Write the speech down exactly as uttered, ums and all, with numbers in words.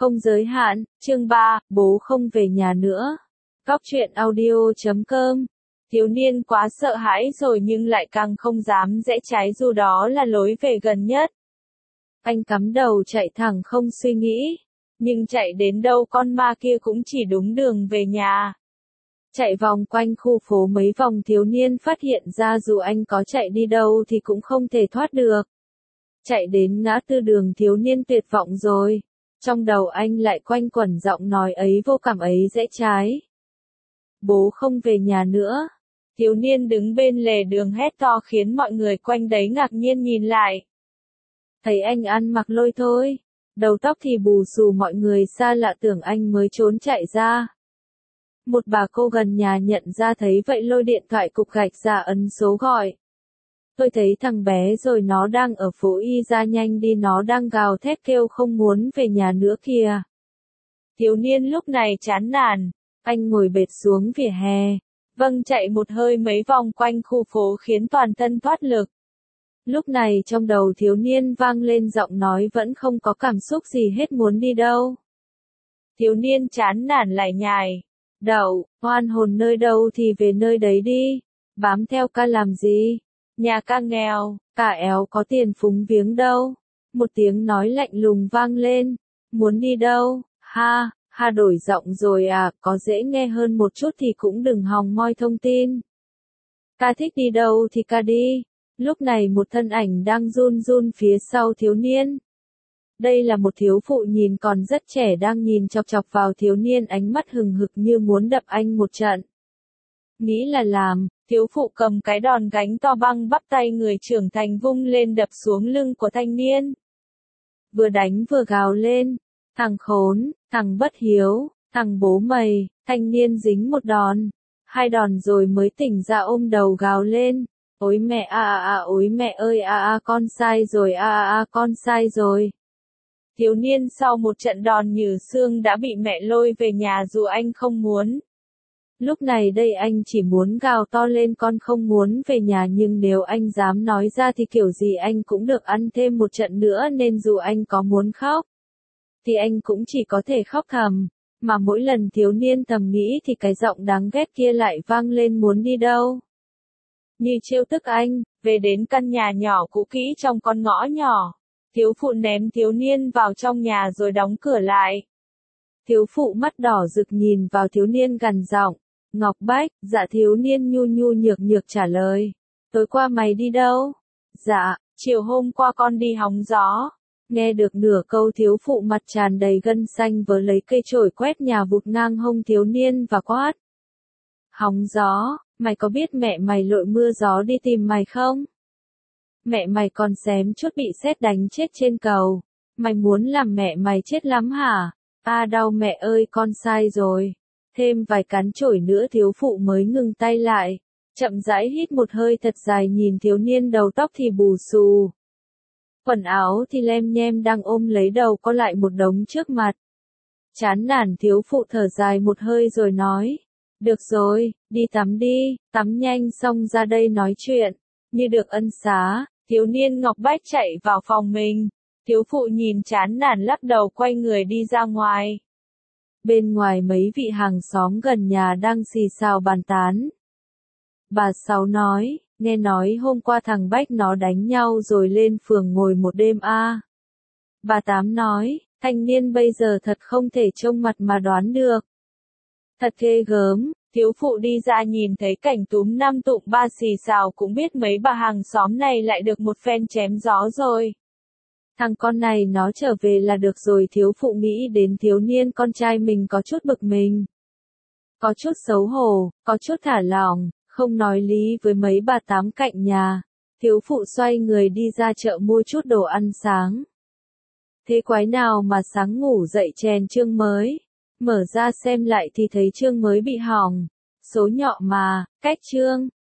Không giới hạn, chương ba, bố không về nhà nữa. Góc truyện audio chấm com. Thiếu niên quá sợ hãi rồi nhưng lại càng không dám rẽ trái dù đó là lối về gần nhất. Anh cắm đầu chạy thẳng không suy nghĩ. Nhưng chạy đến đâu con ma kia cũng chỉ đúng đường về nhà. Chạy vòng quanh khu phố mấy vòng thiếu niên phát hiện ra dù anh có chạy đi đâu thì cũng không thể thoát được. Chạy đến ngã tư đường thiếu niên tuyệt vọng rồi. Trong đầu anh lại quanh quẩn giọng nói ấy vô cảm ấy rẽ trái. Bố không về nhà nữa. Thiếu niên đứng bên lề đường hét to khiến mọi người quanh đấy ngạc nhiên nhìn lại. Thấy anh ăn mặc lôi thôi. Đầu tóc thì bù xù, mọi người xa lạ tưởng anh mới trốn chạy ra. Một bà cô gần nhà nhận ra thấy vậy lôi điện thoại cục gạch ra ấn số gọi. Tôi thấy thằng bé rồi, nó đang ở phố Y, ra nhanh đi, nó đang gào thét kêu không muốn về nhà nữa kìa. Thiếu niên lúc này chán nản, anh ngồi bệt xuống vỉa hè. Vâng, chạy một hơi mấy vòng quanh khu phố khiến toàn thân thoát lực. Lúc này trong đầu thiếu niên vang lên giọng nói vẫn không có cảm xúc gì hết, muốn đi đâu. Thiếu niên chán nản lại nhài. Đậu, oan hồn nơi đâu thì về nơi đấy đi. Bám theo ca làm gì? Nhà ca nghèo, cả éo có tiền phúng viếng đâu. Một tiếng nói lạnh lùng vang lên. Muốn đi đâu? Ha, ha đổi giọng rồi à, có dễ nghe hơn một chút thì cũng đừng hòng moi thông tin. Ca thích đi đâu thì ca đi. Lúc này một thân ảnh đang run run phía sau thiếu niên. Đây là một thiếu phụ nhìn còn rất trẻ đang nhìn chọc chọc vào thiếu niên, ánh mắt hừng hực như muốn đập anh một trận. Nghĩ là làm, thiếu phụ cầm cái đòn gánh to băng bắp tay người trưởng thành vung lên đập xuống lưng của thanh niên. Vừa đánh vừa gào lên, thằng khốn, thằng bất hiếu, thằng bố mày, thanh niên dính một đòn. Hai đòn rồi mới tỉnh ra ôm đầu gào lên. Ôi mẹ a a a, ôi mẹ ơi a a, con sai rồi a a a, con sai rồi. Thiếu niên sau một trận đòn nhừ xương đã bị mẹ lôi về nhà dù anh không muốn. Lúc này đây anh chỉ muốn gào to lên con không muốn về nhà, nhưng nếu anh dám nói ra thì kiểu gì anh cũng được ăn thêm một trận nữa, nên dù anh có muốn khóc thì anh cũng chỉ có thể khóc thầm. Mà mỗi lần thiếu niên thầm nghĩ thì cái giọng đáng ghét kia lại vang lên, muốn đi đâu. Như trêu tức anh, về đến căn nhà nhỏ cũ kỹ trong con ngõ nhỏ. Thiếu phụ ném thiếu niên vào trong nhà rồi đóng cửa lại. Thiếu phụ mắt đỏ rực nhìn vào thiếu niên gằn giọng. Ngọc Bách, dạ. Thiếu niên nhu nhu nhược nhược trả lời. Tối qua mày đi đâu? Dạ, chiều hôm qua con đi hóng gió. Nghe được nửa câu thiếu phụ mặt tràn đầy gân xanh vớ lấy cây chổi quét nhà vụt ngang hông thiếu niên và quát. Hóng gió, mày có biết mẹ mày lội mưa gió đi tìm mày không? Mẹ mày còn xém chút bị sét đánh chết trên cầu. Mày muốn làm mẹ mày chết lắm hả? A đau mẹ ơi, con sai rồi. Thêm vài cán chổi nữa thiếu phụ mới ngừng tay lại. Chậm rãi hít một hơi thật dài nhìn thiếu niên đầu tóc thì bù xù. Quần áo thì lem nhem đang ôm lấy đầu có lại một đống trước mặt. Chán nản thiếu phụ thở dài một hơi rồi nói. Được rồi, đi tắm đi, tắm nhanh xong ra đây nói chuyện. Như được ân xá, thiếu niên Ngọc Bách chạy vào phòng mình. Thiếu phụ nhìn chán nản lắc đầu quay người đi ra ngoài. Bên ngoài mấy vị hàng xóm gần nhà đang xì xào bàn tán. Bà Sáu nói, nghe nói hôm qua thằng Bách nó đánh nhau rồi lên phường ngồi một đêm a. À. Bà Tám nói, thanh niên bây giờ thật không thể trông mặt mà đoán được. Thật ghê gớm. Thiếu phụ đi ra nhìn thấy cảnh túm năm tụm ba xì xào cũng biết mấy bà hàng xóm này lại được một phen chém gió rồi. Thằng con này nó trở về là được rồi. Thiếu phụ nghĩ đến thiếu niên con trai mình có chút bực mình. Có chút xấu hổ, có chút thả lỏng, không nói lý với mấy bà tám cạnh nhà. Thiếu phụ xoay người đi ra chợ mua chút đồ ăn sáng. Thế quái nào mà sáng ngủ dậy chèn chương mới. Mở ra xem lại thì thấy chương mới bị hỏng. Số nhọ mà, cách chương.